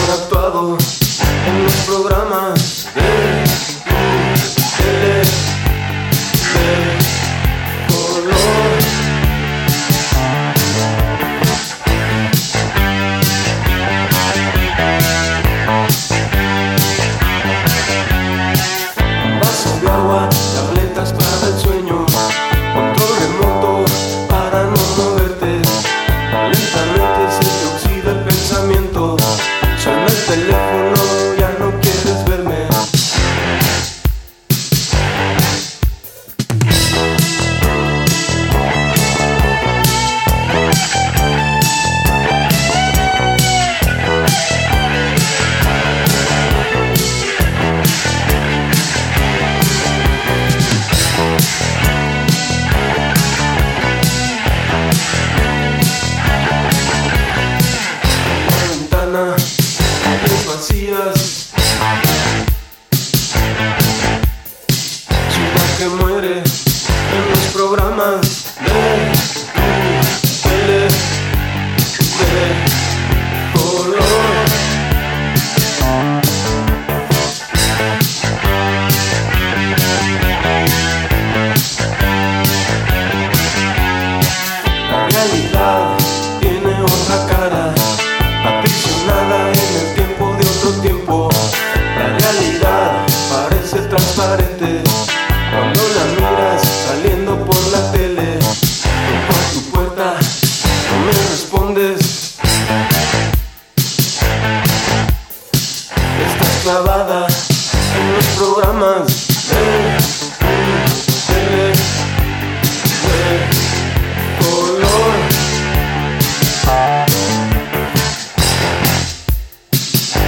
actuado en los programas de tele de color. Vasos de agua, tabletas para el sueño, control remoto para no moverte. Lentamente se te oxida el pensamiento. Suena el teléfono, ya no quieres verme. La ventana, calles vacías, ciudad que muere en los programas de tele de color. La realidad tiene otra cara, aprisionada en el tiempo de otro tiempo. La realidad parece transparente cuando la miras saliendo por la tele. Toco a tu puerta, no me respondes. Estás clavada en los programas de tele de color.